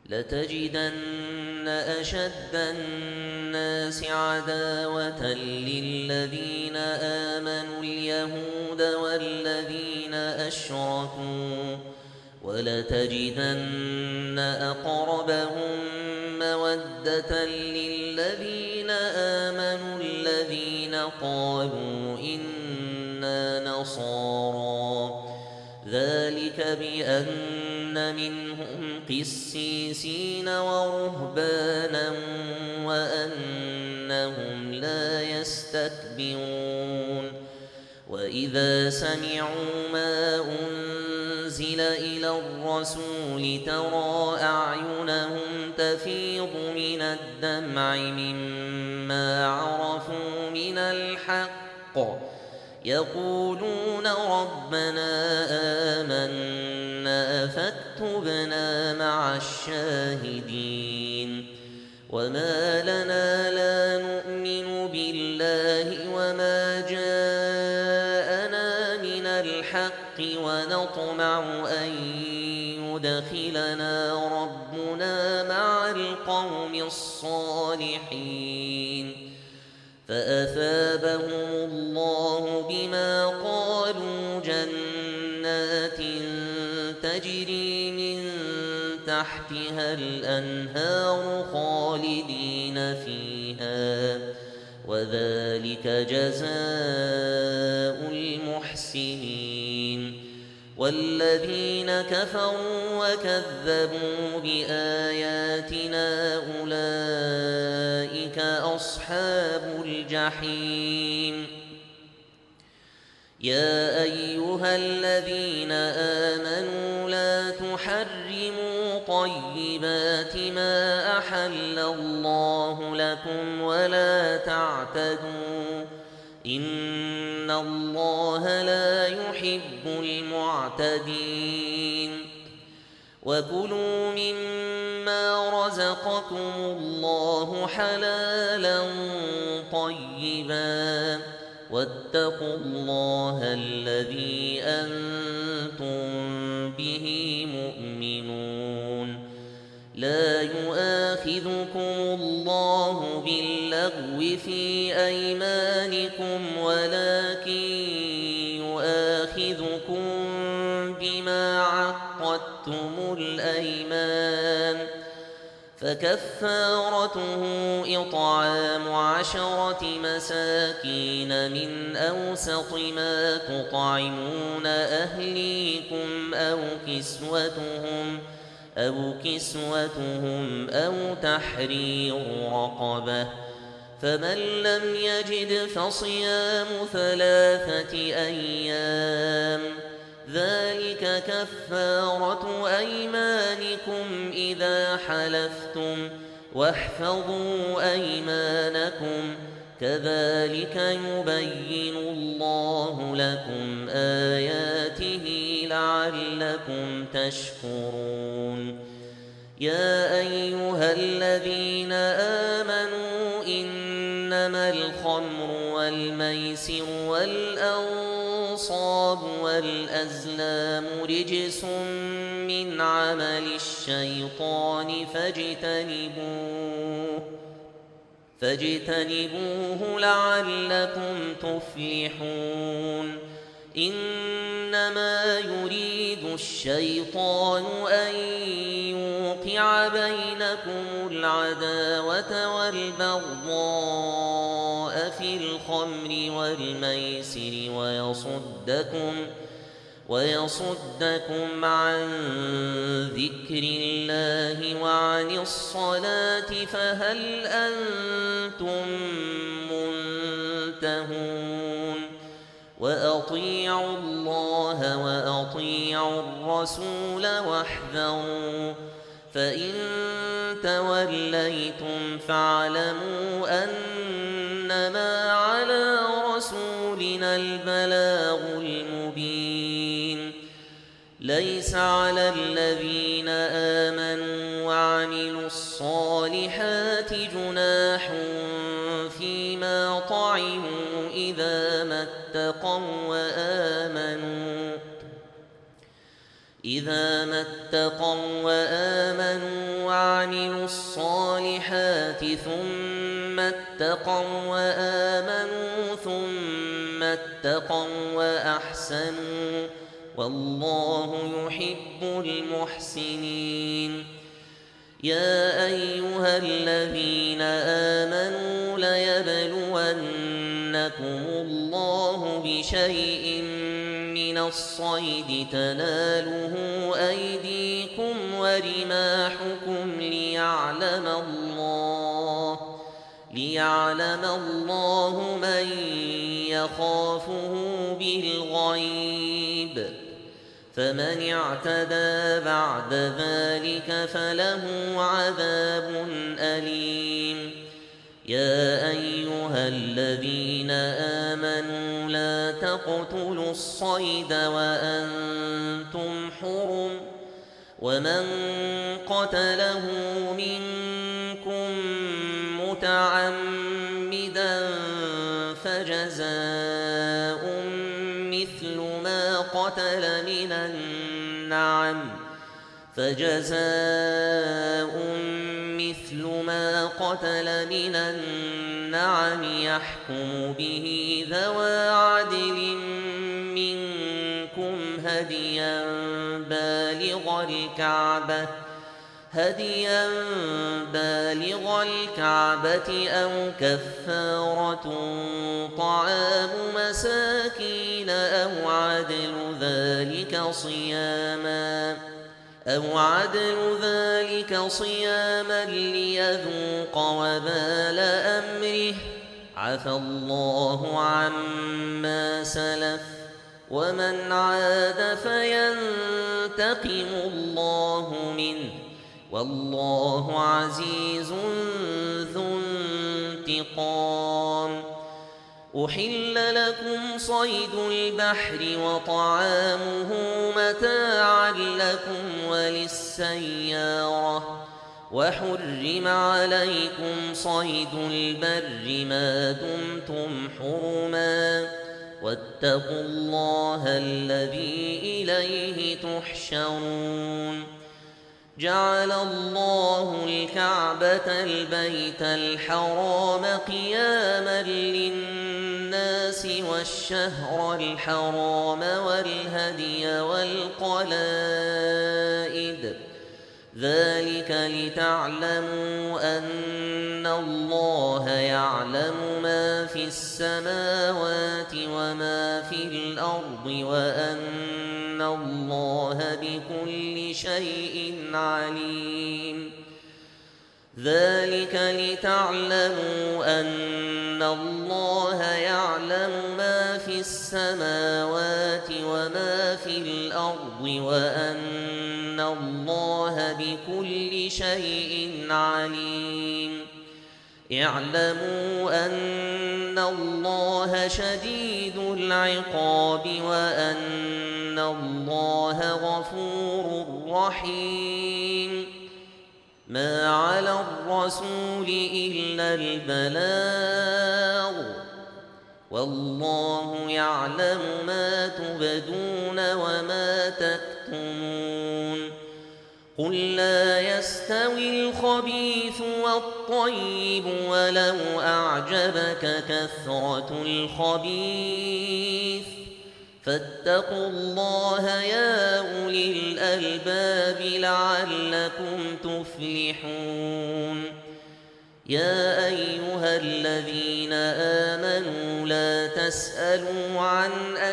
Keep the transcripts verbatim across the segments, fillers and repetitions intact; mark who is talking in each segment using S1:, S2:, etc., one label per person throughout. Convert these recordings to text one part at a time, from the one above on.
S1: لتجدن أشد الناس عداوة للذين آمنوا اليهود والذين أشركوا ولتجدن أقربهم مودة للذين آمنوا الذين قالوا إنا نصارى ذلك بأن منهم قسيسين ورهبانا وأنهم لا يستكبرون وإذا سمعوا ما أنزل إلى الرسول ترى أعينهم تفيض من الدمع مما عرفوا من الحق يقولون ربنا آمنا فاكتبنا مع الشاهدين وما لنا لا نؤمن بالله وما جاءنا من الحق ونطمع أن يدخلنا ربنا مع القوم الصالحين فأثابهم الله بما قالوا جنات تجري من تحتها الأنهار خالدين فيها وذلك جزاء المحسنين والذين كفروا وكذبوا بآياتنا أولئك أصحاب الجحيم يا أيها الذين آمنوا لا تحرموا طيبات ما أحل الله لكم ولا تعتدوا إن الله لا يحب المعتدين وكلوا مما رزقكم الله حلالا طيبا واتقوا الله الذي أنتم به مؤمنون لا يؤاخذكم الله باللغو في أيمانكم ولكن يؤاخذكم بما عقدتم الأيمان فكفارته إطعام عشرة مساكين من أوسط ما تطعمون أهليكم أو كسوتهم أو كسوتهم أو تحرير رقبة فمن لم يجد فصيام ثلاثة أيام ذلك كفارة أيمانكم إذا حلفتم واحفظوا أيمانكم كذلك يبين الله لكم آياته لعلكم تشكرون يا أيها الذين آمنوا إنما الخمر والميسر والأنصاب والأزلام رجس من عمل الشيطان فاجتنبوه فاجتنبوه لعلكم تفلحون إنما يريد الشيطان أن يوقع بينكم العداوة والبغضاء في الخمر والميسر ويصدكم ويصدكم عن ذكر الله وعن الصلاة فهل أنتم منتهون وأطيعوا الله وأطيعوا الرسول واحذروا فإن توليتم فاعلموا أنما على رسولنا البلاغ المبين ليس على الذين آمنوا وعملوا الصالحات جناح فيما طعموا إذا ما اتقوا وآمنوا إذا ما اتقوا وآمنوا وعملوا الصالحات ثم اتقوا وآمنوا ثم اتقوا وأحسنوا والله يحب المحسنين. يا أيها الذين آمنوا ليبلونكم الله بشيء من الصيد تناله أيديكم ورماحكم ليعلم الله ليعلم الله من يخافه بالغيب، فمن اعتدى بعد ذلك فله عذاب أليم. يا أيها الذين آمنوا لا تقتلوا الصيد وأنتم حرم، ومن قتله منكم متعمدا فجزاء مثل ما قتل من النعم فجزاء مثل ما قتل من النعم يحكم به ذوى عدل منكم هديا بالغ الكعبة هديا بالغ الكعبة أو كفارة طعام مساكين أو عدل ذلك صياما أو عدل ذلك صياما ليذوق وبال أمره، عفى الله عما سلف، ومن عاد فينتقم الله منه، والله عزيز ذو انتقام. أحل لكم صيد البحر وطعامه متاعا لكم وللسيارة، وحرم عليكم صيد البر ما دمتم حرما، واتقوا الله الذي إليه تحشرون. جعل الله الكعبة البيت الحرام قياما للناس والشهر الحرام والهدي والقلائد، ذلك لتعلموا أن الله يعلم ما في السماوات وما في الأرض وأن الله بكل شيء عليم. ذلك لتعلموا أن الله يعلم ما في السماوات وما في الأرض وأن الله بكل شيء عليم. اعلموا أن الله شديد العقاب وأن الله غفور رحيم. ما على الرسول إلا البلاغ، والله يعلم ما تبدون وما تكتمون. قل لا يستوي الخبيث والطيب ولو أعجبك كثرة الخبيث، فاتقوا الله يا أولي الألباب لعلكم تفلحون. يا أيها الذين آمنوا لا تسألوا عن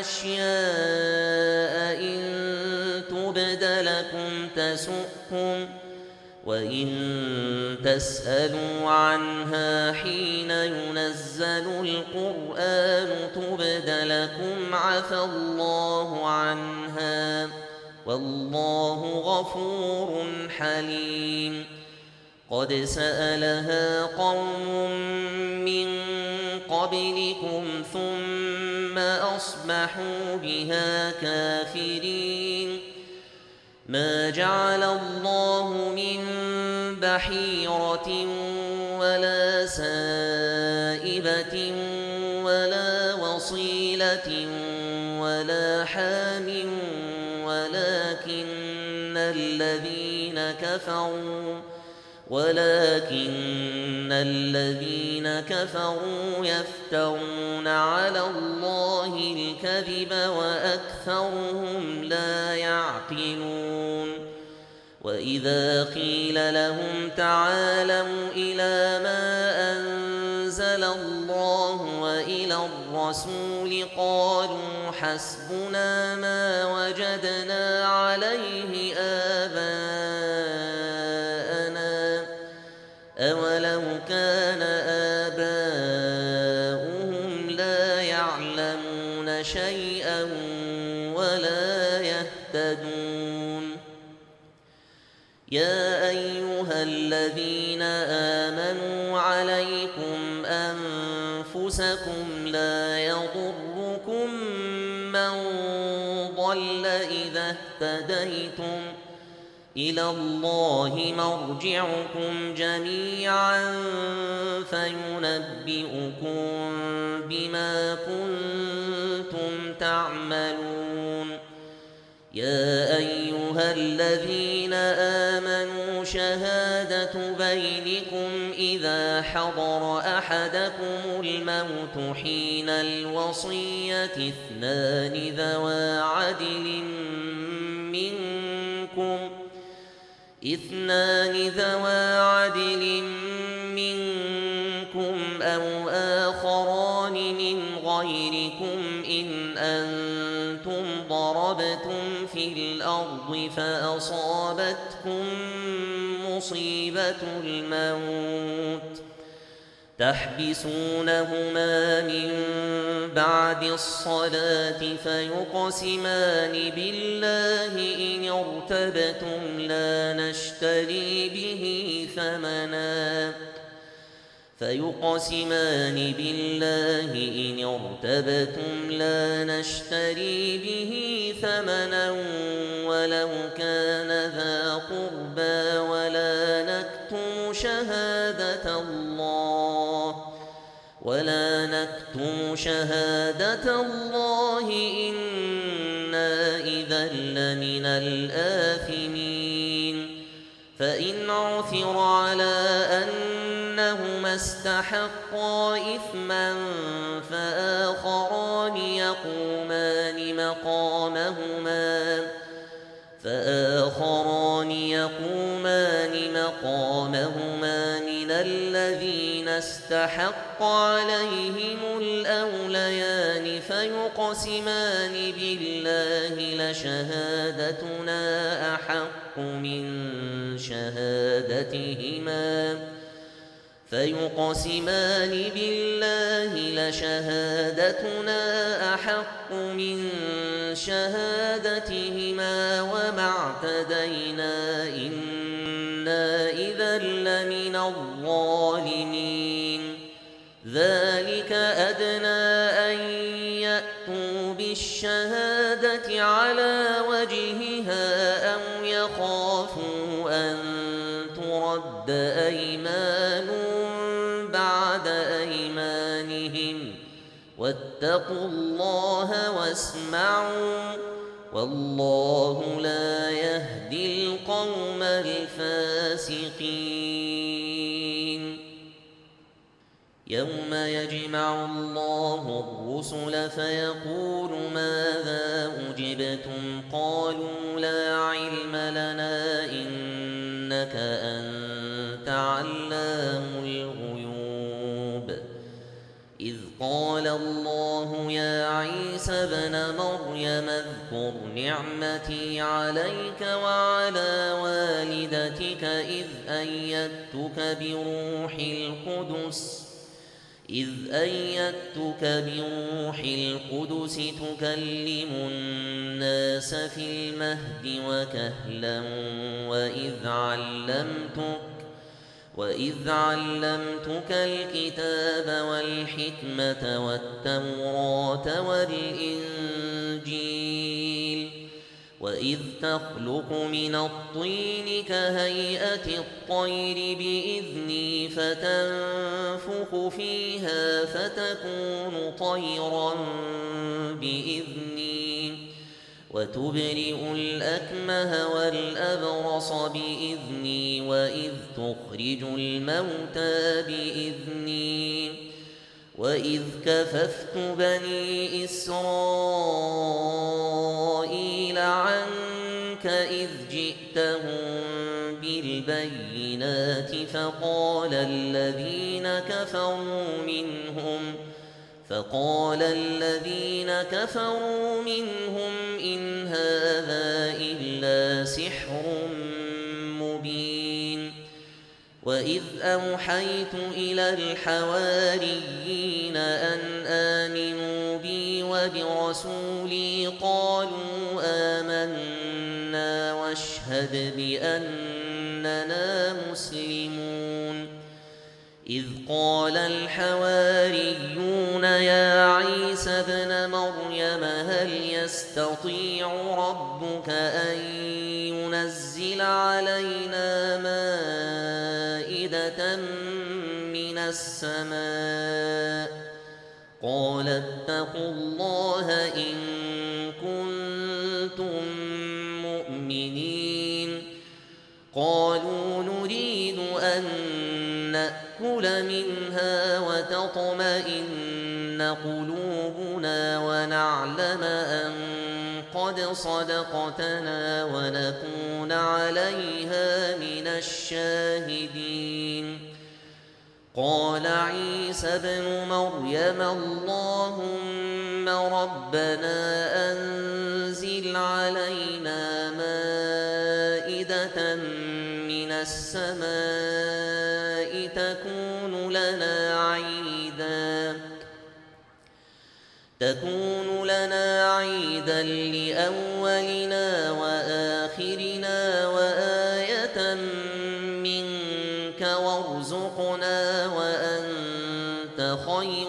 S1: أشياء إن تبد لكم تسؤكم، وإن تسألوا عنها حين ينزل القرآن تبد لكم عفى الله عنها، والله غفور حليم. قد سألها قوم من قبلكم ثم أصبحوا بها كافرين. ما جعل الله من بحيرة ولا سائبة ولا وصيلة ولا حام ولكن الذين كفروا ولكن الذين كفروا يفترون على الله الكذب وأكثرهم لا يعقلون وإذا قيل لهم تعالوا إلى ما أنزل الله وإلى الرسول قالوا حسبنا ما وجدنا عليه آباءنا أولو كان آباؤهم لا يعلمون شيئا ولا يهتدون يا أيها الذين آمنوا عليكم أنفسكم لا يضركم من ضل إذا اهتديتم إلى الله مرجعكم جميعا فينبئكم بما كنتم تعملون يا أيها الذين آمنوا شهادة بينكم إذا حضر أحدكم الموت حين الوصية اثنان ذوى عدل منكم اثنان ذوى عدل منكم أو آخران من غيركم إن أنتم ضربتم في الأرض فأصابتكم مصيبة الموت تحبسونهما من بعد الصلاة فيقسمان بالله إن ارتبتم لا نشتري به ثمنا فيقسمان بالله إن ارتبتم لا نشتري به ثمنا ولو كان ذا قربى ولا نكتم شهادة الله ولا نكتم شهادة الله إنا إذا لمن الآثمين فإن عثر على أنهما استحقا إثما فآخران يقومان مقامهما فآخران يقومان مقامهما من الذين استحق عليهم الأوليان فيقسمان بالله لشهادتنا أحق من شهادتهما فيقسمان بالله لشهادتنا أحق من شهادتهما وما اعتدينا إنا إذا لمن الظالمين ذلك أدنى أن يأتوا بالشهادة على وجهها أو يخافوا أن ترد أيمان بعد أيمانهم واتقوا الله واسمعوا والله لا يهدي القوم الفاسقين يوم يجمع الله الرسل فيقول ماذا أجبتم قالوا لا علم لنا إنك أنت علام الغيوب إذ قال الله يا عيسى ابن مريم اذكر نعمتي عليك وعلى والدتك إذ أيدتك بروح القدس إذ أيدتك بروح القدس تكلم الناس في المهد وكهلا وإذ علمتك وإذ علمتك الكتاب والحكمة والتوراة والإنجيل وإذ تخلق من الطين كهيئة الطير بإذني فتنفخ فيها فتكون طيرا بإذني وتبرئ الأكمه والأبرص بإذني وإذ تخرج الموتى بإذني وإذ كففت بني إسرائيل عنك إذ جئتهم بالبينات فقال الذين كفروا منهم فقال الذين كفروا منهم إن هذا إلا سحر مبين وإذ أوحيت إلى الحواريين أن آمنوا بي وبرسولي قالوا آمنا واشهد بأننا مسلمون إذ قال الحواريون يا عيسى ابن مريم هل يستطيع ربك أن ينزل علينا مائدة من السماء قال اتقوا الله إن كنتم مؤمنين قالوا نريد أن نأكل منها وتطمئن قلوبنا ونعلم أن قد صدقتنا ونكون عليها من الشاهدين قال عيسى ابن مريم اللهم ربنا أنزل علينا مائدة من السماء تكون لنا عيدا تكون لنا عيدا لأولنا وآخرنا وآية منك وارزقنا وأنت خير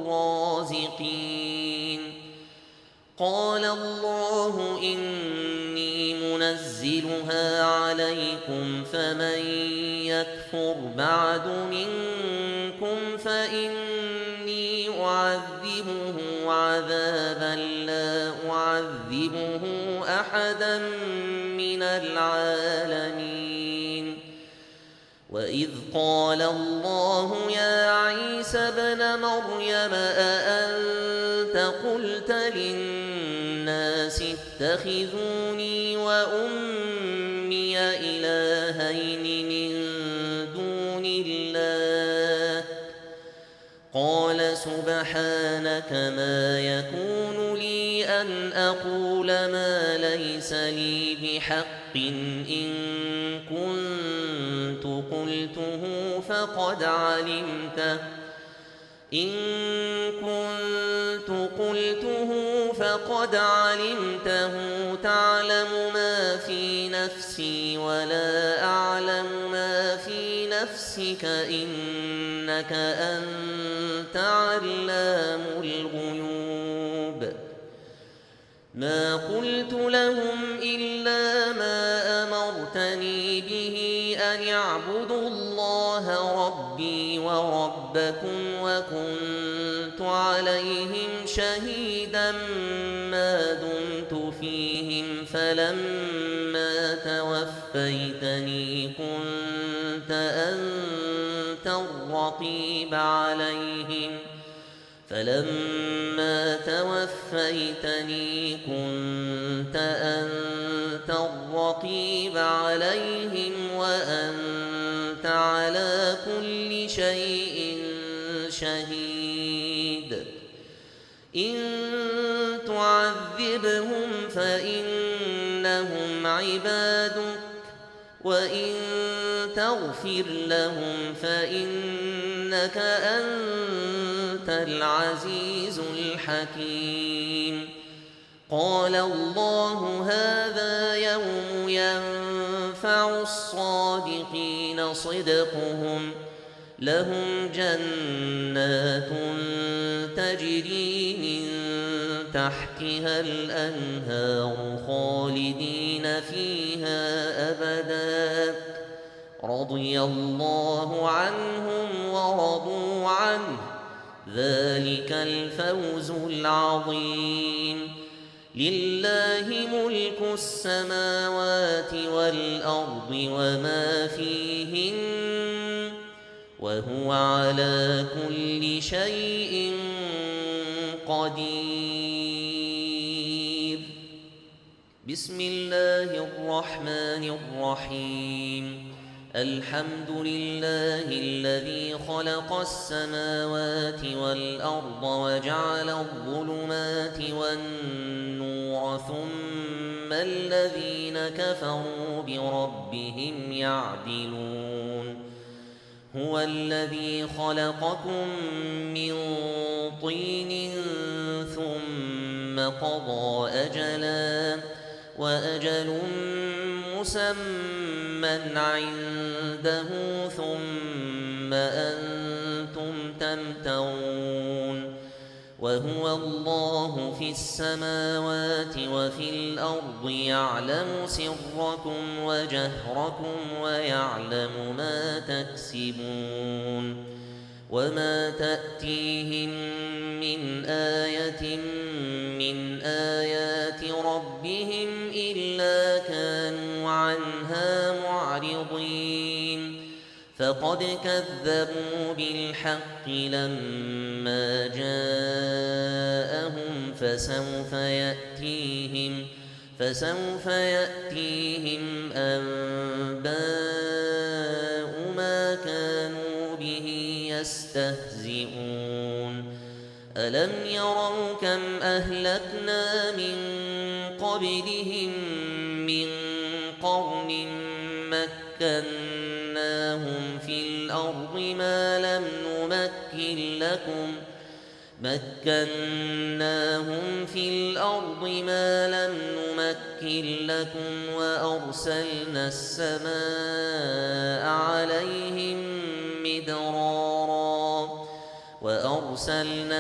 S1: الرازقين قال الله إني منزلها عليكم فمن يكفر بعد منكم فإني أعذبه عذابا لا أعذبه أحدا من العالمين وإذ قال الله يا عيسى ابن مريم أأنت قلت للناس اتخذوني وأمي إلهين من دون الله قال سبحانك ما يكون لي أن أقول ما ليس لي بحق إن كنت قلته فقد علمته إن كنت قلته فقد علمته تعلم ما في نفسي ولا أعلم ما في نفسك إنك أنت علام الغيوب ما قلت لهم إلا ما أمرتني به أن اعبدوا الله ربي وربكم وكنت عليهم شهيدا ما دمت فيهم فلما توفيتني كنت أنت الرقيب عليهم فلما توفيتني كنت أنت الرقيب عليهم وأنت على كل شيء شهيد إن تعذبهم فإنهم عبادك وإن تغفر لهم فإنك أنت العزيز الحكيم قال الله هذا يوم ينفع الصادقين صدقهم لهم جنات تجري من تحتها الأنهار خالدين فيها أبدا رضي الله عنهم ورضوا عنه ذلك الفوز العظيم لله ملك السماوات والأرض وما فيهن وهو على كل شيء قدير. بسم الله الرحمن الرحيم. الحمد لله الذي خلق السماوات والأرض وجعل الظلمات والنور ثم الذين كفروا بربهم يعدلون. هو الذي خلقكم من طين ثم قضى أجلا وأجل مسمى عنده ثم أنتم تمترون. وهو الله في السماوات وفي الأرض يعلم سركم وجهركم ويعلم ما تكسبون. وما تأتيهم من آية من آيات ربهم إلا كانوا عنها معرضين. فقد كذبوا بالحق لما جاءهم فسوف يأتيهم فسوف يأتيهم أنباء ما كانوا به يستهزئون. ألم يروا كم أهلكنا من قبلهم من قرن مكناهم في الأرض ما لم نمكن لكم مكناهم في الأرض ما لم نمكن لكم وأرسلنا السماء عليهم مدرارا وأرسلنا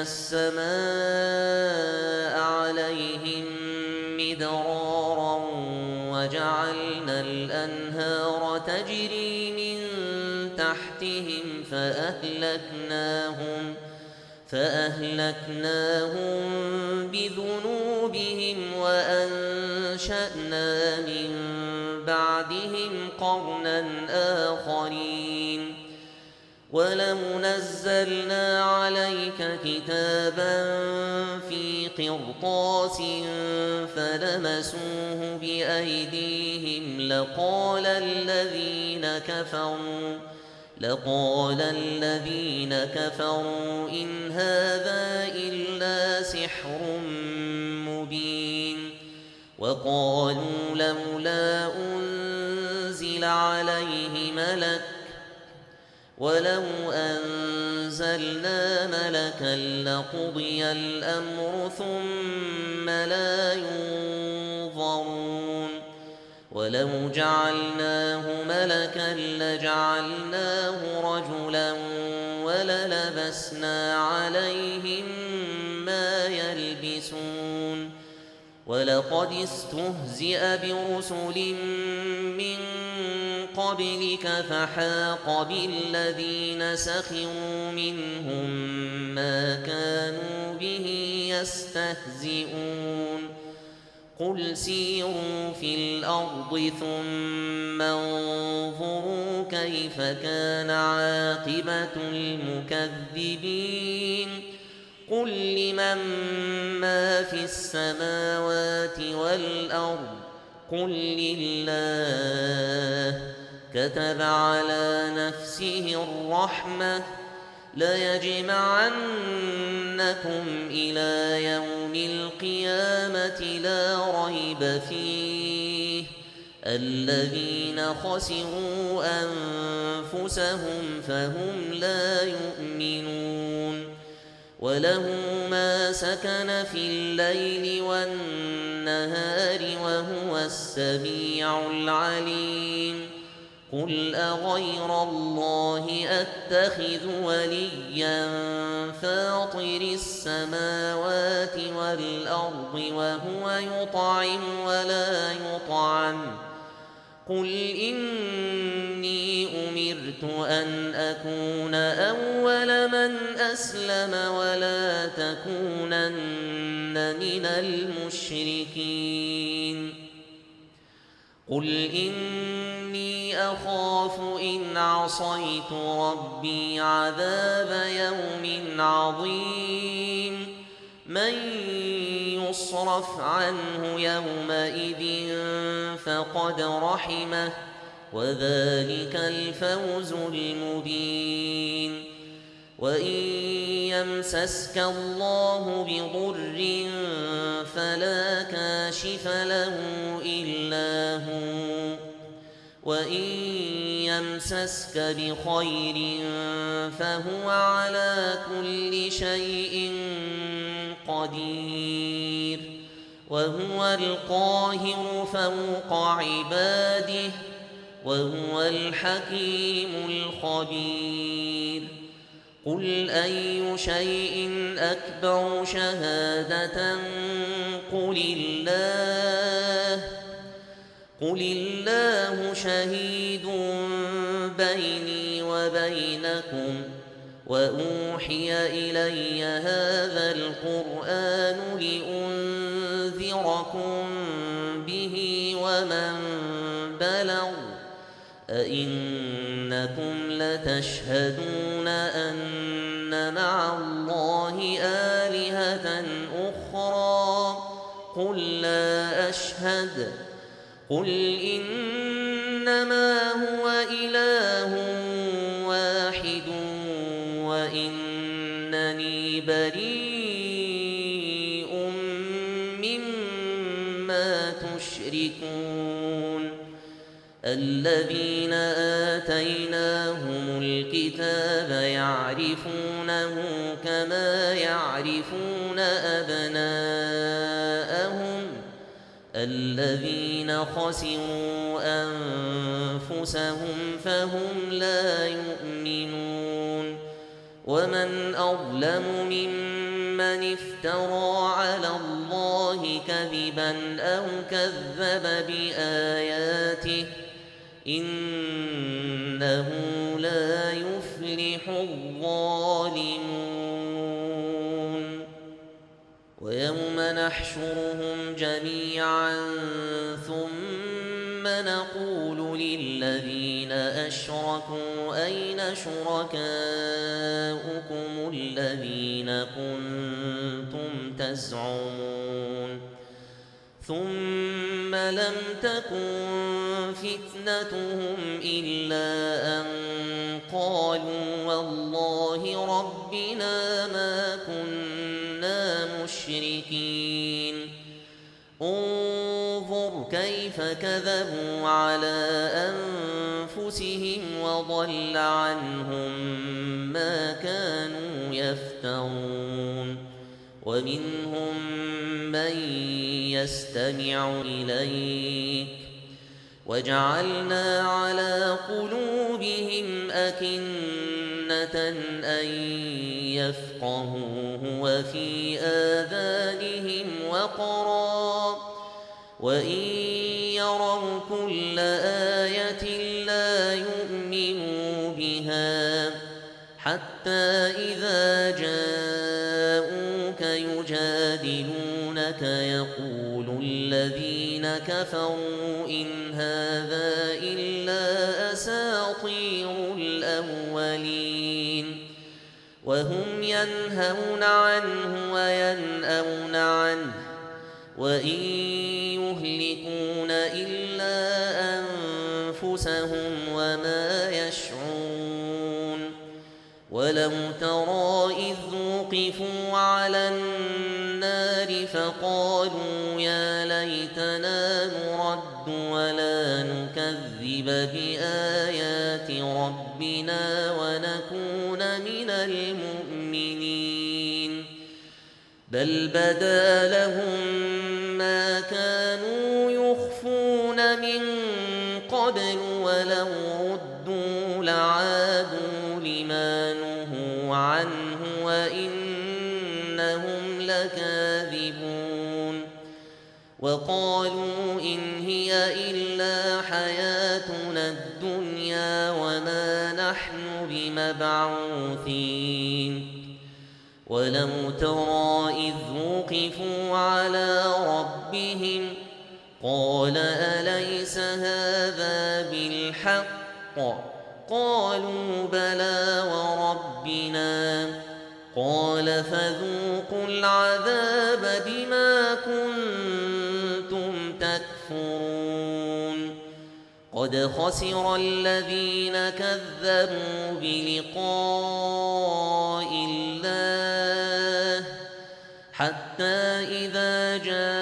S1: السماء عليهم مدرارا وجعلنا الأنهار تجري من تحتهم فأهلكناهم فأهلكناهم بذنوبهم وأنشأنا من بعدهم قرنا آخرين. ولو نزلنا عليك كتابا في قرطاس فلمسوه بأيديهم لقال الذين كفروا لقال الذين كفروا إن هذا إلا سحر مبين. وقالوا لولا أنزل عليه ملك ولو أنزلنا ملكا لقضي الأمر ثم لا ينظرون. ولو جعلناه ملكا لجعلناه رجلا وللبسنا عليهم ما يلبسون. ولقد استهزئ برسل من قبلك فحاق بالذين سخروا منهم ما كانوا به يستهزئون. قل سيروا في الأرض ثم انظروا كيف كان عاقبة المكذبين. قل لمن ما في السماوات والأرض قل لله كتب على نفسه الرحمة ليجمعنكم إلى يوم القيامة لا ريب فيه الذين خسروا أنفسهم فهم لا يؤمنون. وله ما سكن في الليل والنهار وهو السميع العليم. قل أغير الله أتخذ وليا فاطر السماوات والأرض وهو يطعم ولا يطعم. قل إني أمرت أن أكون أول من أسلم ولا تكونن من المشركين قل إني أخاف إن عصيت ربي عذاب يوم عظيم من يصرف عنه يومئذ فقد رحمه وذلك الفوز المبين وإن يمسسك الله بضر فلا كاشف له إلا هو وإن يمسسك بخير فهو على كل شيء قدير وهو القاهر فوق عباده وهو الحكيم الخبير قل أي شيء أكبر شهادة قل الله قل الله شهيد بيني وبينكم وأوحي إلي هذا القرآن لأنذركم به ومن بلغ أئنكم لتشهدون أن مع الله آلهة أخرى قل لا أشهد قل إنما هو إله واحد وإنني بريء مما تشركون الذين آتيناهم الكتاب يعرفونه كما يعرفون أبناءهم الذين خسروا أنفسهم فهم لا يؤمنون ومن أظلم ممن افترى على الله كذبا أو كذب بآياته إنه لا يفلح الظالمون ويوم نحشرهم جميعا ثم نقول للذين أشركوا أين شركاؤكم الذين كنتم تزعمون ثم لم تكن فتنتهم إلا أن قالوا والله ربنا ما كنا مشركين انظر كيف كذبوا على أنفسهم وضل عنهم ما كانوا يفترون ومنهم من يستمع إليك وجعلنا على قلوبهم أكنة أن يفقهوه وفي آذانهم وقرا وإن يروا كل آية لا يؤمنوا بها حتى إذا جاءوك يجادلونك يقول الذين كفروا إن هذا إلا أساطير الأولين وهم ينهون عنه وينأون عنه وإن يهلكون إلا أنفسهم وما يشعرون ولو ترى إذ وقفوا على النار فقالوا يا ليتنا نرد ولا نكذب بآيات ربنا ونكون من المؤمنين بل بدا لهم ما كانوا يخفون من قبل ولو ردوا لعادوا لما نهوا عنه وإنهم لكاذبون وقالوا إن هي إلا حياتنا الدنيا وما نحن بمبعوثين ولو ترى إذ وقفوا على ربهم قال أليس هذا بالحق قالوا بلى وربنا قال فذوقوا العذاب بما كنتم تكفرون قد خسر الذين كذبوا بلقاء الله حتى إذا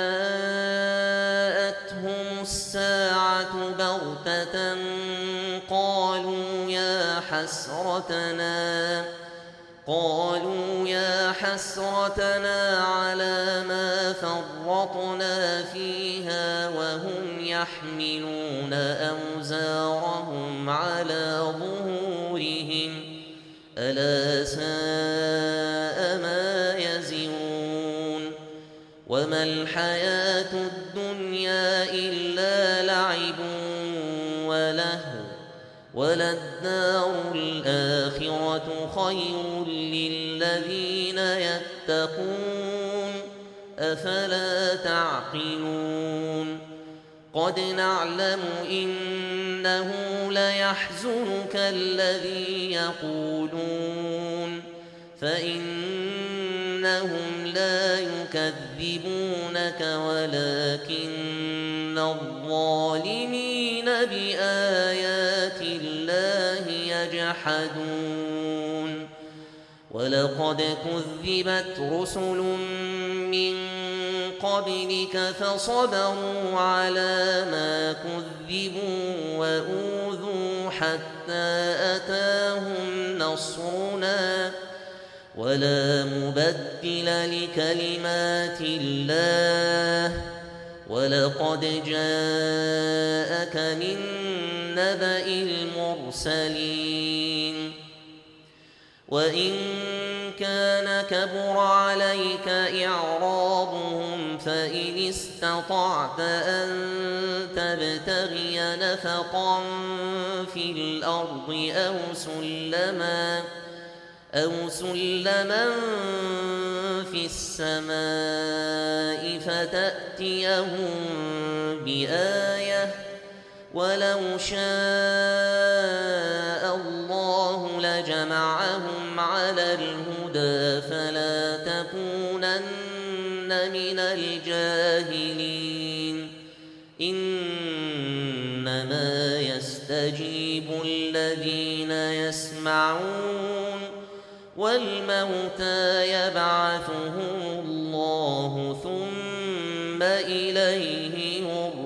S1: جاءتهم الساعة بغتة قالوا يا حسرتنا قالوا يا حسرتنا على ما فرطنا فيها وهم يحملون أوزارهم على ظهورهم ألا ساء ما يزرون وما الحياة الدنيا إلا لعب ولهو وللدار الآخرة خير للذين يتقون أفلا تعقلون قد نعلم إنه ليحزنك الذي يقولون فإنهم لا يكذبونك ولكن الظالمين بآيات الله يجحدون ولقد كذبت رسل من قبلك فصبروا على ما كذبوا وأوذوا حتى أتاهم نصرنا ولا مبدل لكلمات الله ولقد جاءك من نبأ المرسلين وإن كان كبر عليك إعراضهم فإن استطعت أن تبتغي نفقا في الأرض أو سلما أو سلما في السماء فتأتيهم بآية ولو شاء الله لجمعهم على الهدى فلا تكونن من الجاهلين إنما يستجيب الذين يسمعون والموتى يبعثهم الله ثم إليه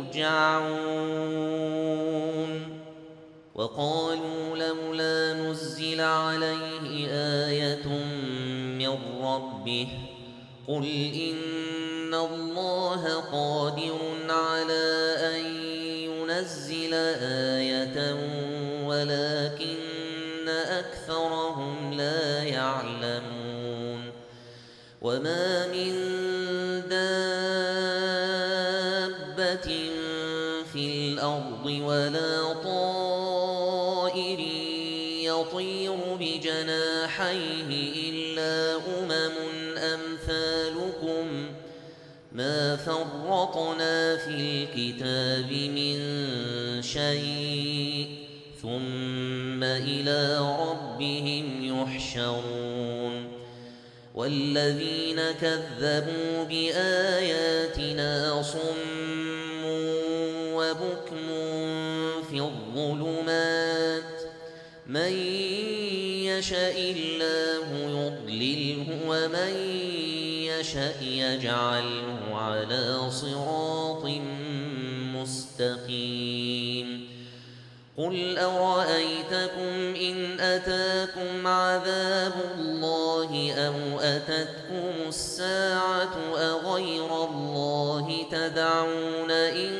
S1: يرجعون وقالوا لولا نزل عليه آية من ربه قل إن الله قادر على أن ينزل آية ولكن أكثرهم لا يعلمون وما من دابة في الأرض ولا طائر يطير بجناحيه إلا أمم أمثالكم ما فرطنا في الكتاب من شيء ثم إلى ربهم يحشرون والذين كذبوا بآياتنا صم وبكم في الظلمات من يشاء الله يضلله ومن يشاء يجعله على صراط مستقيم قل أرأيتكم إن أتاكم عذاب الله أو أتتكم الساعة أغير الله تدعون إن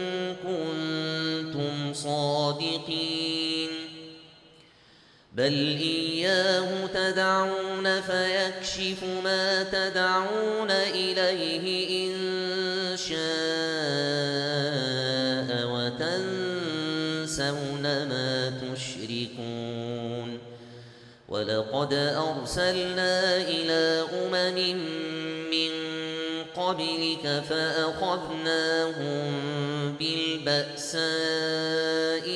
S1: كنتم صادقين بل إياه تدعون فيكشف ما تدعون إليه إن شاء وتنسون ما تشركون ولقد أرسلنا إلى أمم من قبلك فأخذناهم بالبأساء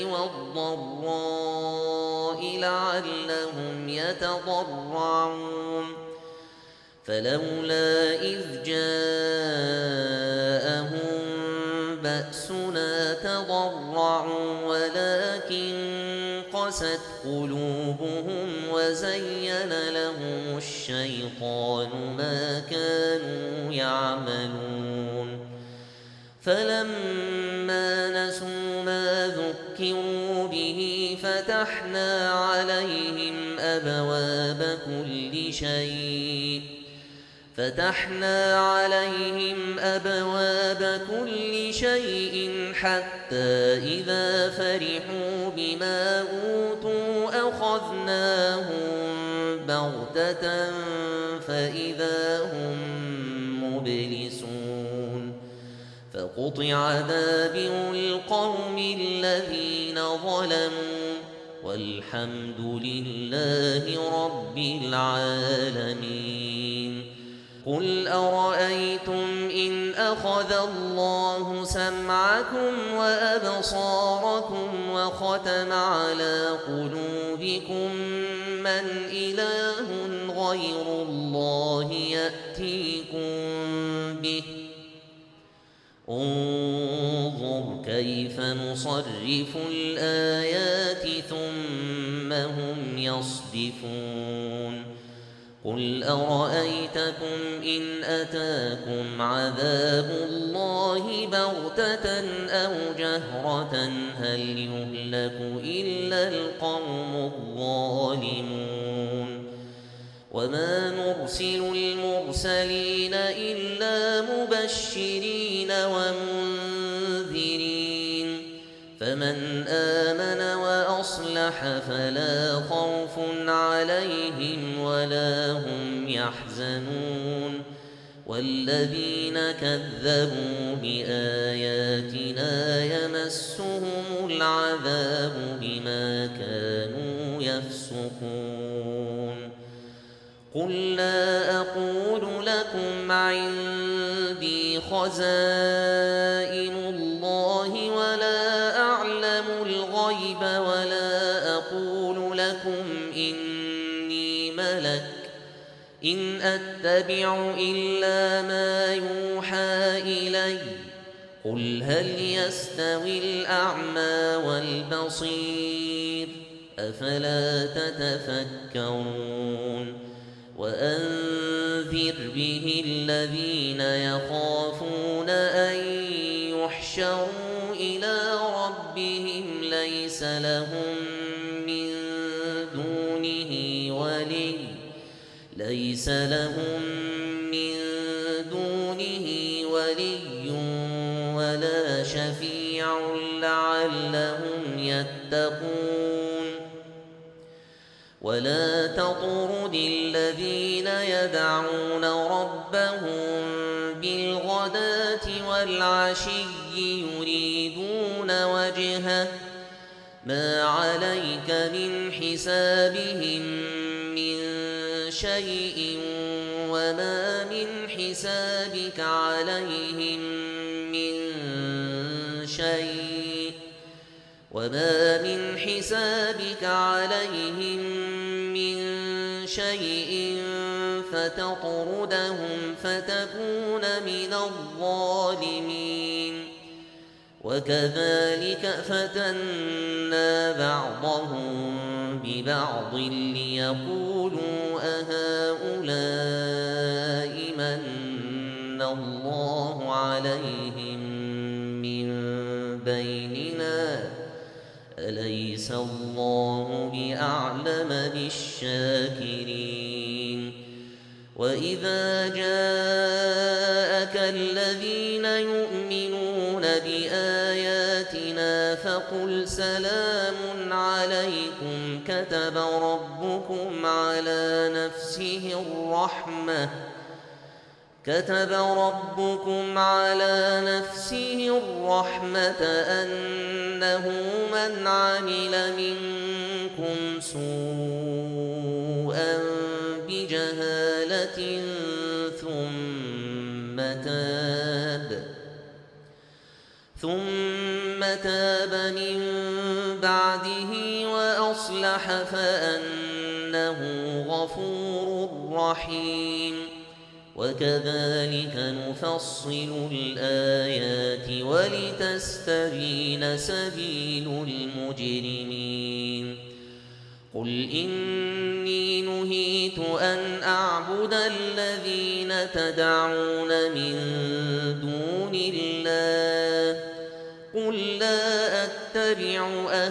S1: والضراء لعلهم يتضرعون فلولا إذ جاءهم بأسنا تضرعوا ولكن قست قلوبهم وزين لهم الشيطان ما كانوا يعملون فلما نسوا ما ذكروا به فتحنا عليهم أبواب كل شيء فتحنا عليهم أبواب كل شيء حتى إذا فرحوا بما أوتوا أخذناهم بغتة فإذا هم مبلسون فقطع دابر القوم الذين ظلموا والحمد لله رب العالمين قل أرأيتم إن أخذ الله سمعكم وأبصاركم وختم على قلوبكم من إله غير الله يأتيكم به انظر كيف نصرف الآيات ثم هم يصدفون قل أرأيتكم إن أتاكم عذاب الله بغتة أو جهرة هل يهلك إلا القوم الظالمون وما نرسل المرسلين إلا مبشرين ومنذرين فمن آمن وأصلح فلا خوف عليهم ولا هم يحزنون والذين كذبوا بآياتنا يمسهم العذاب بما كانوا يفسقون قل لا أقول لكم عندي خزائن الله ولا أعلم الغيب ولا أقول لكم إني ملك إن أتبع إلا ما يوحى إلي قل هل يستوي الأعمى والبصير أفلا تتفكرون وأنذر به الذين يخافون أن يحشروا إلى ربهم ليس لهم من دونه ولي ليس لهم من دونه ولي ولا شفيع لعلهم يتقون ولا تطرد الذين يدعون ربهم بالغداة والعشي يريدون وجهه ما عليك من حسابهم من شيء وما من حسابك عليهم من شيء وما من حسابك عليهم من شيء فتطردهم فتكون من الظالمين وكذلك فتنا بعضهم ببعض ليقولوا أهؤلاء من الله عليهم من بيننا أليس الله بأعلم بالشاكرين وإذا جاءك الذين يؤمنون بآياتنا فقل سلام عليكم كتب ربكم على نفسه الرحمة كتب ربكم على نفسه الرحمة أنه من عمل منكم سوءا جهالة ثم تاب ثم تاب من بعده وأصلح فأنه غفور رحيم وكذلك نفصل الآيات ولتستبين سبيل المجرمين قل إني نهيت أن أعبد الذين تدعون من دون الله قل لا أتبع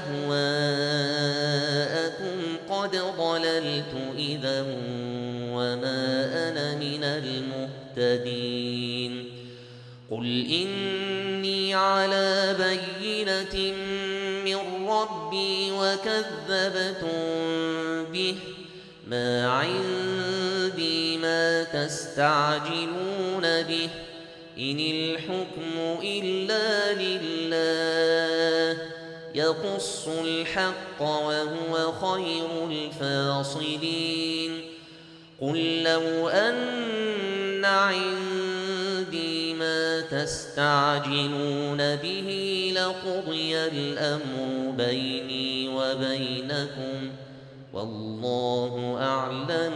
S1: أهواءكم قد ضللت إذا وما أنا من المهتدين قل إني على بينة من ربي وكذبتم به ما عندي ما تستعجلون به إن الحكم إلا لله يقص الحق وهو خير الفاصلين قل لو أن عندي ما تستعجلون به لقضي الأمر بيني وبينكم والله أعلم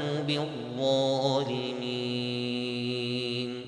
S1: بالظالمين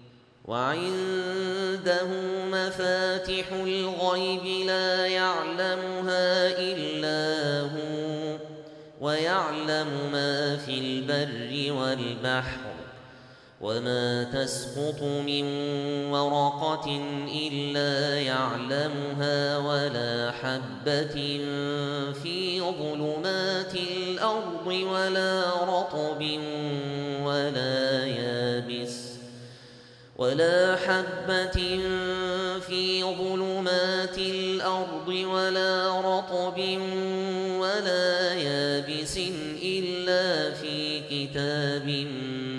S1: وعنده مفاتح الغيب لا يعلمها إلا هو ويعلم ما في البر والبحر وما تسقط من ورقة إلا يعلمها ولا حبة في ظلمات الأرض ولا رطب ولا يابس ولا حبة في ظلمات الأرض ولا رطب ولا يابس إلا في كتاب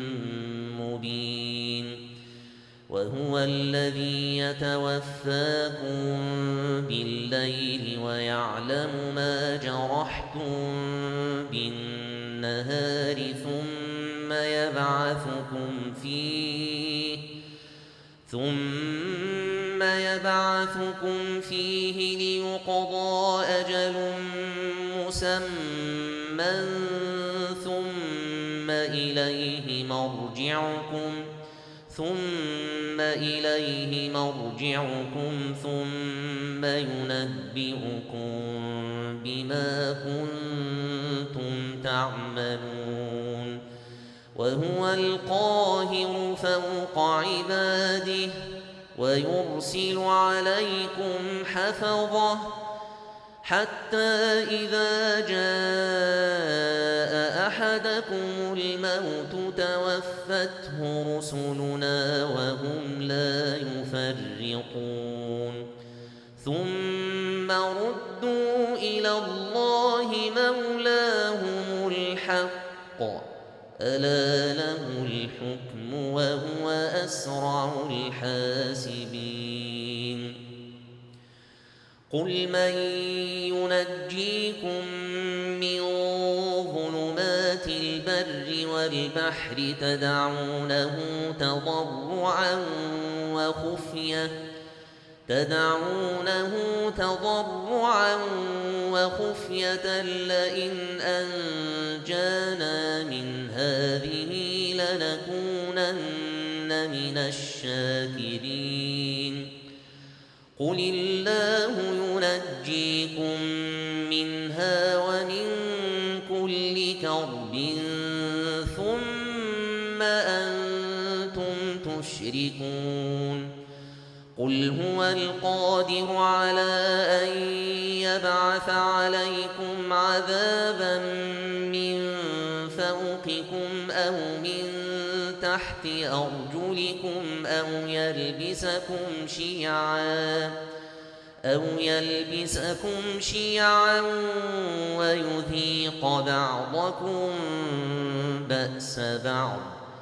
S1: مبين وهو الذي يتوفاكم بالليل ويعلم ما جرحتم بالنهار ثم يبعثكم فيه ثم يبعثكم فيه ليقضى أجل مسمى ثم إليه مرجعكم ثم إليه مرجعكم ثم ينبئكم بما كنتم تعملون وهو القاهر فوق عباده ويرسل عليكم حفظه حتى إذا جاء أحدكم الموت توفته رسلنا وهم لا يفرطون ثم ردوا إلى الله مولاهم الحق ألا له الحكم وهو أسرع الحاسبين قل من ينجيكم من ظلمات البر والبحر تدعونه تضرعا وخفية تدعونه تضرعا وخفية لئن أنجانا من هذه لنكونن من الشاكرين قل الله ينجيكم منها ومن كل كرب ثم أنتم تشركون قل هو القادر على أن يبعث عليكم عذابا من فوقكم أو من تحت أرجلكم أو يلبسكم شيعا أو يلبسكم شيعا ويذيق بعضكم بأس بعض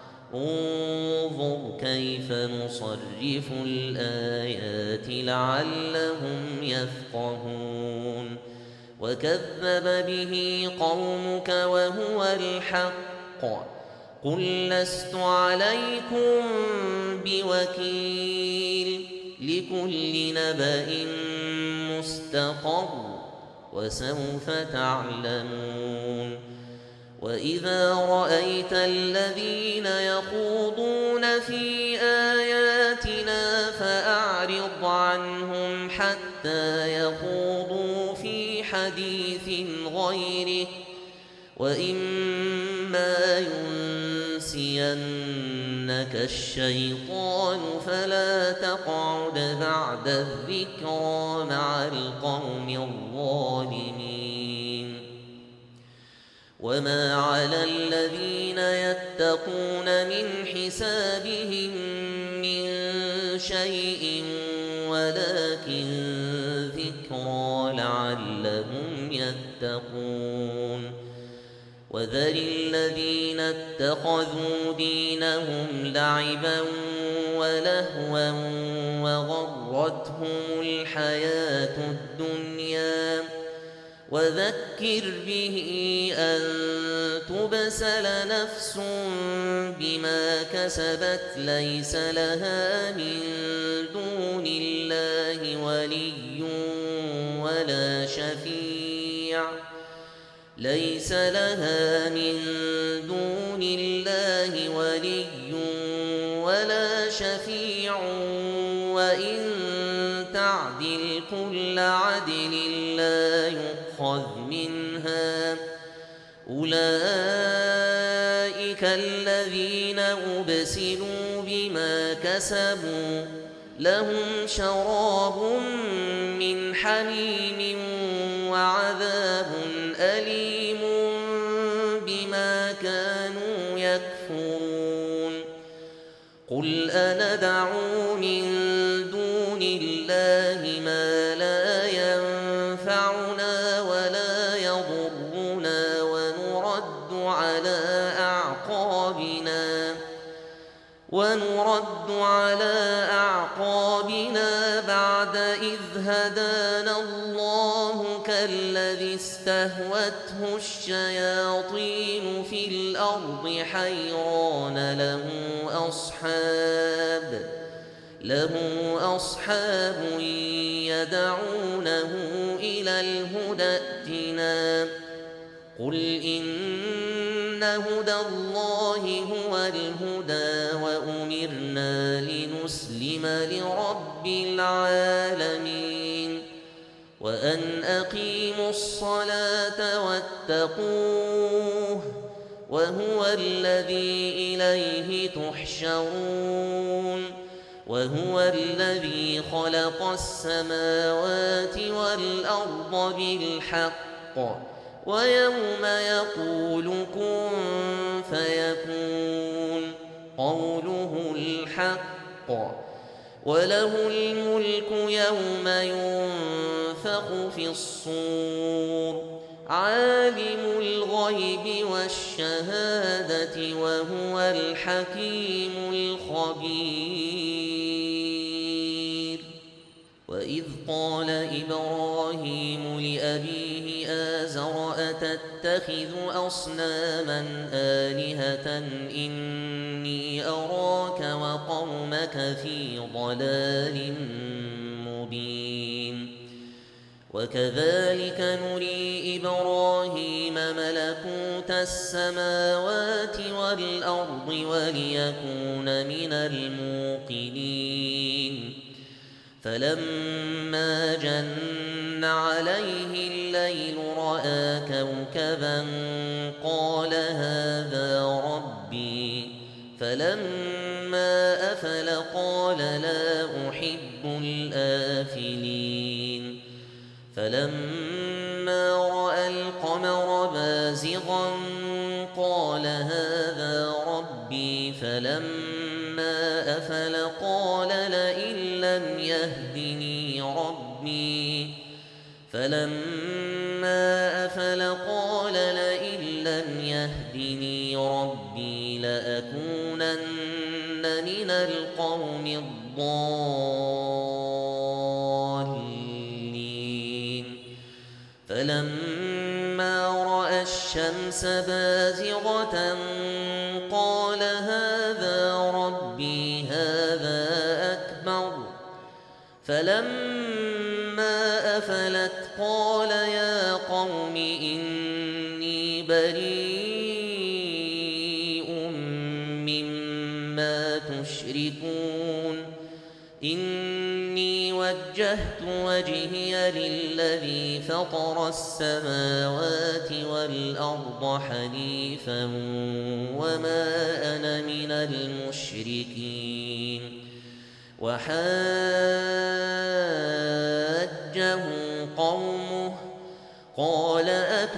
S1: انظر كيف نصرف الآيات لعلهم يفقهون وكذب به قومك وهو الحق قل لست عليكم بوكيل لكل نبأ مستقر وسوف تعلمون وإذا رأيت الذين يخوضون في آياتنا فأعرض عنهم حتى يخوضوا في حديث غيره وإما ينسينك الشيطان فلا تقعد بعد الذكرى مع القوم الظالمين وما على الذين يتقون من حسابهم من شيء ولكن ذكرى لعلهم يتقون وذر الذين اتخذوا دينهم لعبا ولهوا وغرتهم الحياة الدنيا وذكر به أن تبسل نفس بما كسبت ليس لها من دون الله ولي ولا شفيع ليس لها من دون الله ولي ولا شفيع وإن تعدل كل عدل لا يؤخذ منها أولئك الذين أبسلوا بما كسبوا لهم شراب من حميم وعذاب أليم بما كانوا يكفرون قل أندعو من دون الله ما لا ينفعنا ولا يضرنا ونرد على أعقابنا ونرد على أعقابنا بعد إذ هدانا الله كالذي استهوته الشياطين في الأرض حيران له أصحاب له أصحاب يدعونه إلى الهدى ائتنا قل إن هدى الله هو الهدى وأمرنا لنسلم لرب العالمين وأن أقيموا الصلاة واتقوه وهو الذي إليه تحشرون وهو الذي خلق السماوات والأرض بالحق ويوم يقول كن فيكون قوله الحق وله الملك يوم ينفخ في الصور عالم الغيب والشهادة وهو الحكيم الخبير وإذ قال إبراهيم لأبيه آزر أتتخذ أصناما آلهة إني أراك وقومك في ضلال مبين وكذلك نري إبراهيم ملكوت السماوات والأرض وليكون من الموقنين فلما جن عليه الليل رأى كوكبا قال هذا ربي فلما أفل قال لا أحب الآفلين فلما رأى القمر بازغا قال هذا ربي فلما أفل قال لئن لم يهدني ربي فلما أفل قال لئن لم يهدني ربي لأكونن من القوم الضالين فلما رأى الشمس الشمس بازغة قال هذا ربي هذا أكبر فلما أفلت قال يا قوم إني بريء مما تشركون إني وجهت وجهي للذي فطر السماوات والأرض حنيفا وما أنا من المشركين وحاجه قومه قال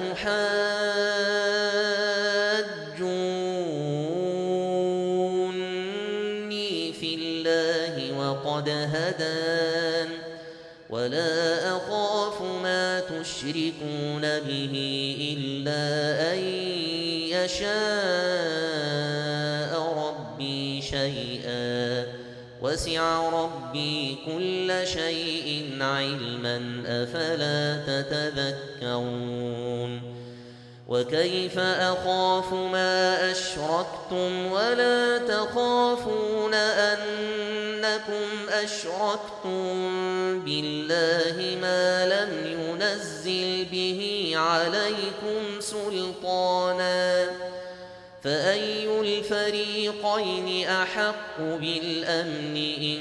S1: أتحاجوني في الله وقد هدان ولا أخاف ما تشركون به إلا أن يشاء ربي شيئا وسع ربي كل شيء علما أفلا تتذكرون وكيف أخاف ما أشركتم ولا تخافون أنكم أشركتم بالله ما لم ينزل به عليكم سلطانا فأي الفريقين أحق بالأمن إن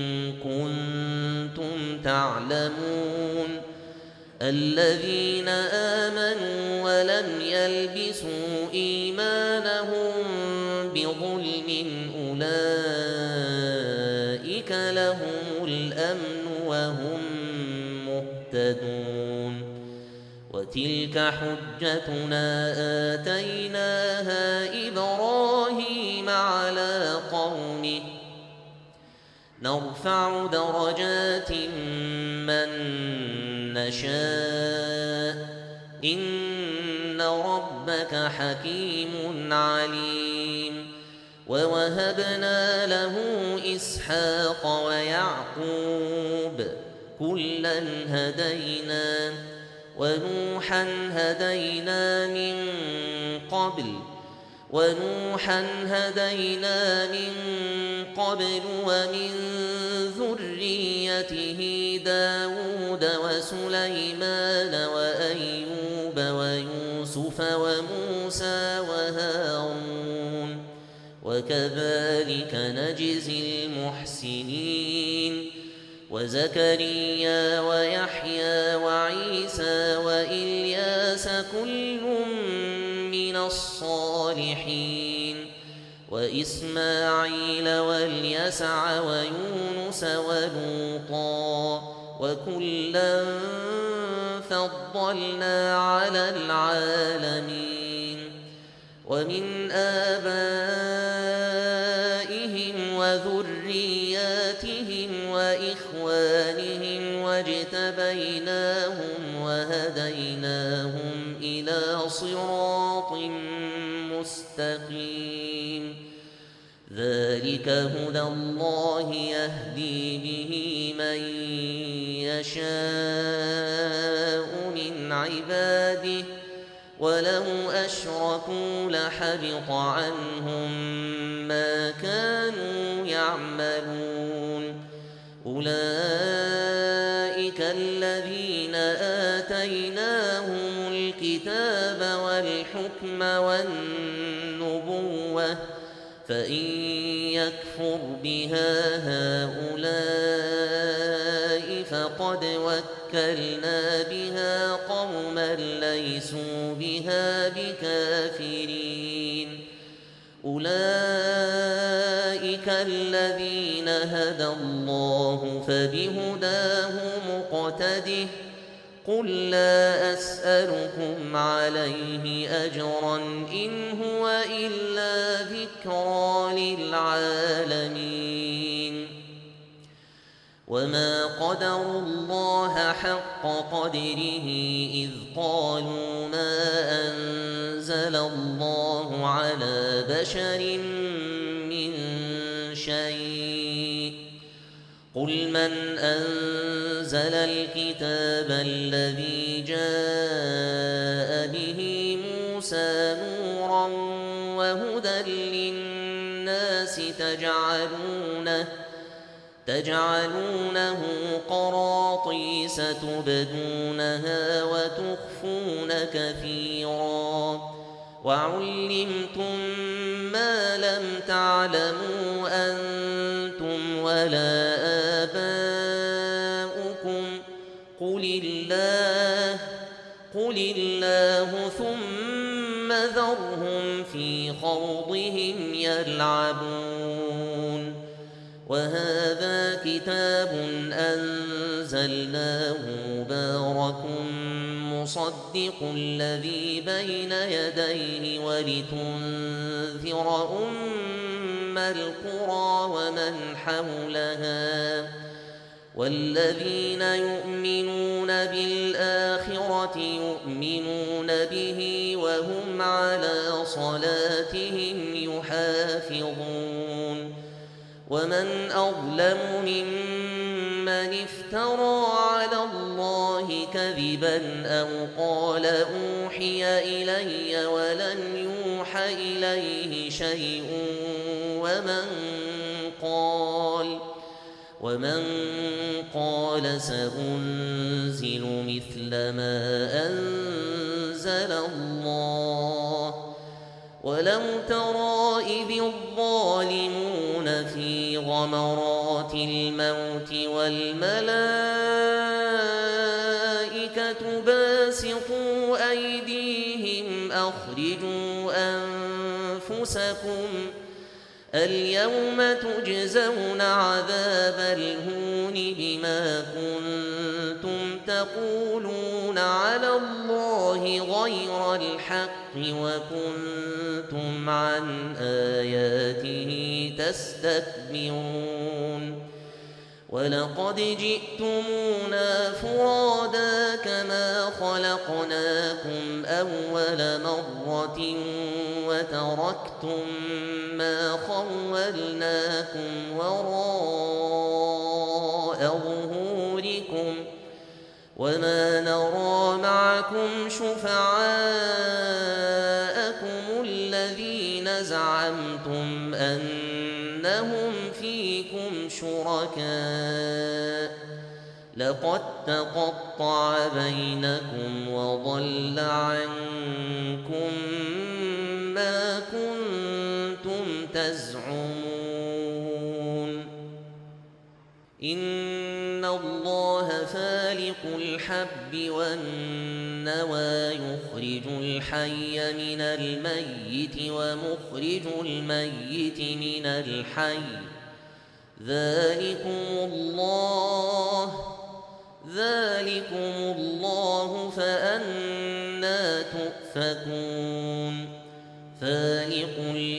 S1: كنتم تعلمون الذين آمنوا ولم يلبسوا إيمانهم بظلم أولئك لهم الأمن وهم مهتدون وتلك حجتنا آتيناها إبراهيم على قومه نرفع درجات من نشاء إن ربك حكيم عليم ووهبنا له إسحاق ويعقوب كلا هدينا ونوحا هدينا من قبل ونوحا هدينا من قبل ومن ذريته داود وسليمان وأيوب ويوسف وموسى وهارون وكذلك نجزي المحسنين وزكريا ويحيى وعيسى وإلياس كل من الصالحين وإسماعيل واليسع ويونس ولوطا وكلا فضلنا على العالمين ومن آبائهم وذرياتهم وإخوانهم واجتبيناهم وهديناهم إلى صراط مستقيم ذلك هدى الله يهدي به من يشاء من عباده ولو أشركوا لحبط عنهم ما كانوا يعملون أولئك الذين آتيناهم الكتاب والحكم والنبوة فإن يكفر بها هؤلاء فقد وكلنا بها قوما ليسوا بها بكافرين أولئك الذين هدى الله فبهداه مقتده قل لا أسألكم عليه أجرا إن هو إلا ذكرى للعالمين وما قدروا الله حق قدره إذ قالوا ما أنزل الله على بشر من شيء قل من أنزل الكتاب الذي جاء به موسى موسى نورا وهدى للناس تجعلونه تجعلونه قراطيس تبدونها وتخفون كثيرا وعلمتم ما لم تعلموا أنتم ولا آباؤكم قل الله قل الله ثم ذرهم في خوضهم يلعبون وهذا كتاب أنزلناه مبارك مصدق الذي بين يديه ولتنذر أم القرى ومن حولها والذين يؤمنون بالآخرة يؤمنون به وهم على صلاتهم يحافظون ومن أظلم ممن افترى على الله كذبا أو قال أوحي إلي ولن يوحى إليه شيء ومن قال ومن قال سأنزل مثل ما أنزل الله ولو ترى إذ الظالمون في غمرات الموت والملائكة باسطوا أيديهم أخرجوا أنفسكم اليوم تجزون عذاب الهون بما كنتم تقولون على الله غير الحق وكنتم عن آياته تستكبرون ولقد جئتمونا فرادا كما خلقناكم أول مرة وتركتم ما خولناكم وراء ظهوركم وما نرى معكم شفعاءكم الذين زعمتم أنهم فيكم شركاء لقد تقطع بينكم وضل عنكم ما كنتم تزعمون إن الله فالق الحب والنوى يخرج الحي من الميت ومخرج الميت من الحي ذلكم الله ذلكم الله فأنى تؤفكون فالق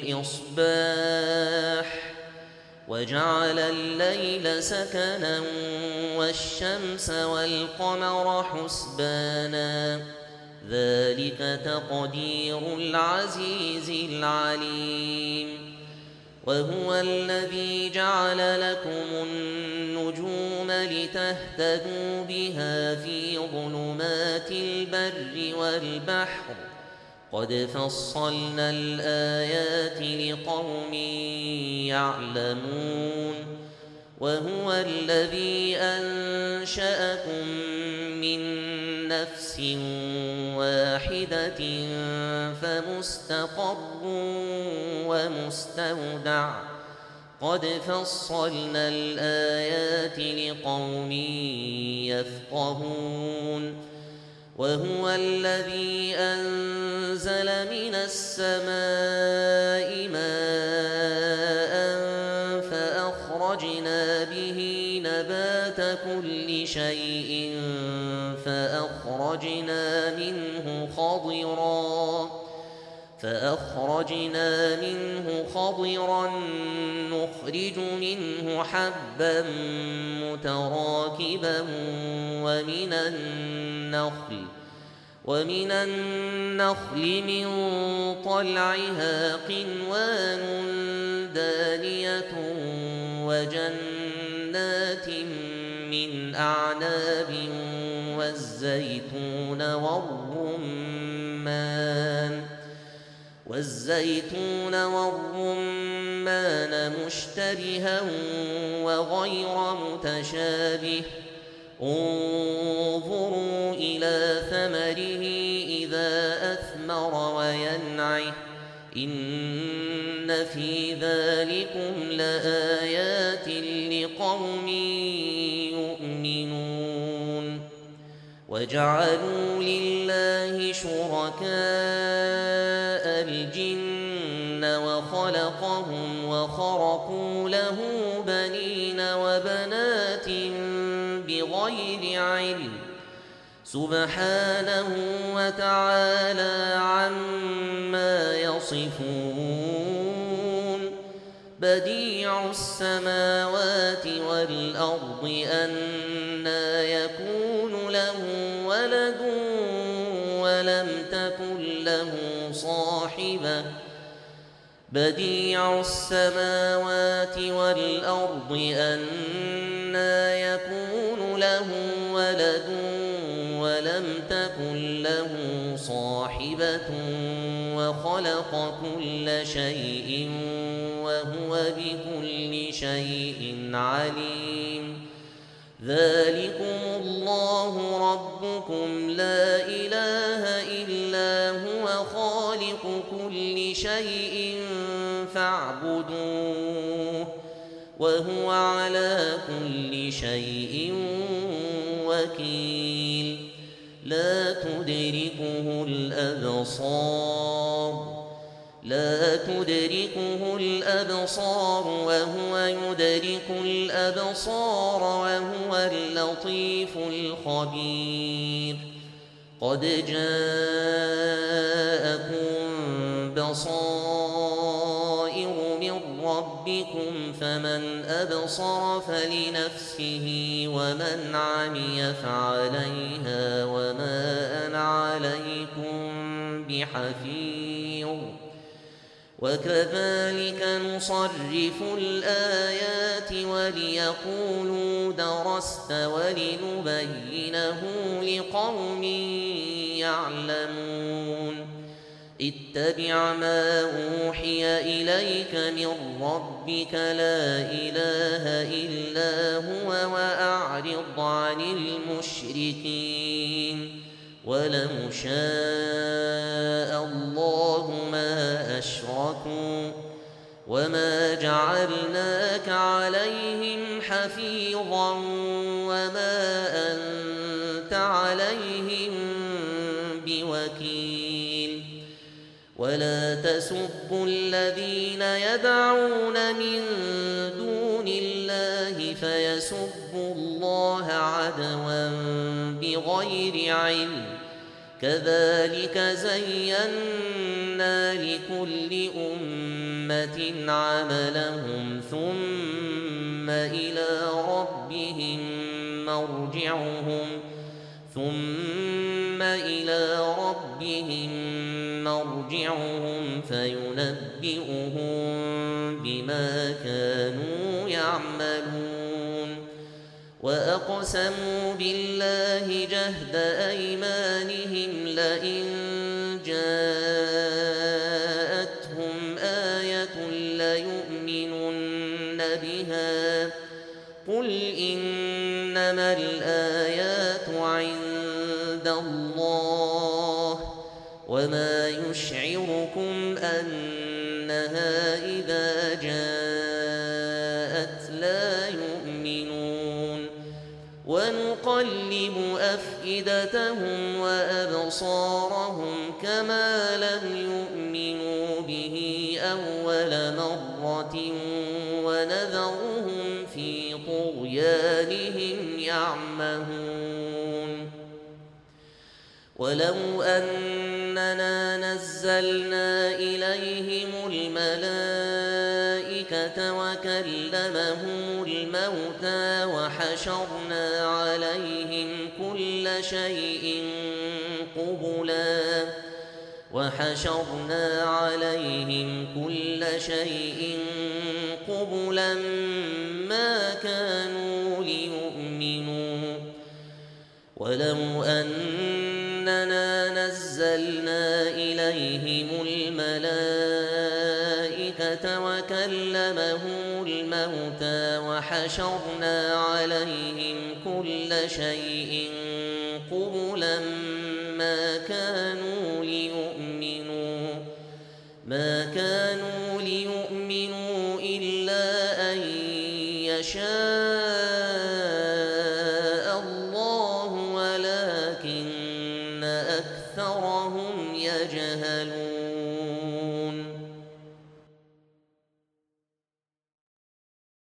S1: الإصباح وجعل الليل سكنا والشمس والقمر حسبانا ذلك تقدير العزيز العليم وهو الذي جعل لكم النجوم لتهتدوا بها في ظلمات البر والبحر قد فصلنا الآيات لقوم يعلمون وهو الذي أنشأكم من نفس واحدة فمستقر ومستودع قد فصلنا الآيات لقوم يفقهون وهو الذي أنزل من السماء ماء فأخرجنا به نبات كل شيء فأخرجنا منه خضرا فأخرجنا منه خضرا نخرج منه حبا متراكبا ومن النخل ومن النخل من طلعها قنوان دانية وجنات من أعناب والزيتون والرمان والزيتون والرمان مشتبها وغير متشابه انظروا إلى ثمره إذا أثمر وينعه إن في ذلكم لآيات لقوم يؤمنون وجعلوا لله شركاء الجن وخلقهم وخرقوا له بنين وبنات بغير علم سبحانه وتعالى عما يصفون بديع السماوات والأرض أنى يكون له ولد ولم تكن له صاحبة بديع السماوات والأرض أنى يكون له ولد ولم تكن له صاحبة وخلق كل شيء وهو بكل شيء عليم ذلكم الله ربكم لا إله إلا هو خالق كل شيء فاعبدوه وهو على كل شيء وكيل لا تدركه الأبصار لا تدركه الأبصار وهو يدرك الأبصار وهو اللطيف الخبير قد جاءكم بصائر من ربكم فمن أبصر فلنفسه ومن عمي فعليها وما أنا عليكم بحفيظ وكذلك نصرف الآيات وليقولوا درست ولنبينه لقوم يعلمون اتبع ما أوحي إليك من ربك لا إله إلا هو وأعرض عن المشركين ولو شاء الله ما أشركوا وما جعلناك عليهم حفيظا وما أنت عليهم بوكيل ولا تسبوا الذين يدعون من دون الله فيسبوا الله عدوا بغير علم كذلك زينا لكل أمة عملهم ثم إلى ربهم مرجعهم ثم إلى ربهم مرجعهم فينبئهم بما كانوا يعملون وأقسموا بالله جهد أيمانهم لئن جاءتهم آية ليؤمنن بها قل إنما الآيات عند الله وما يشعركم أنها إذا جاءت لا يؤمنون ونقلب أفئدتهم وأبصارهم كما لم يؤمنوا به أول مرة ونذرهم في طغيانهم يعمهون ولو أننا نزلنا إليهم الملائكة وكلمهم الموتى وحشرنا عليهم كل شيء قبلا وحشرنا عليهم كل شيء قبلا ما كانوا ليؤمنوا ولو أننا نزلنا إليهم الملائكة الْمَلَائِكَةَ وَكَلَّمَهُمُ الْمَوْتَىٰ وَحَشَرْنَا عَلَيْهِمْ كُلَّ شَيْءٍ قُبُلًا مَا كَانُوا لِيُؤْمِنُوا ما كانوا ليؤمنوا إلا أن يشاء الله ولكن أكثرهم يجهلون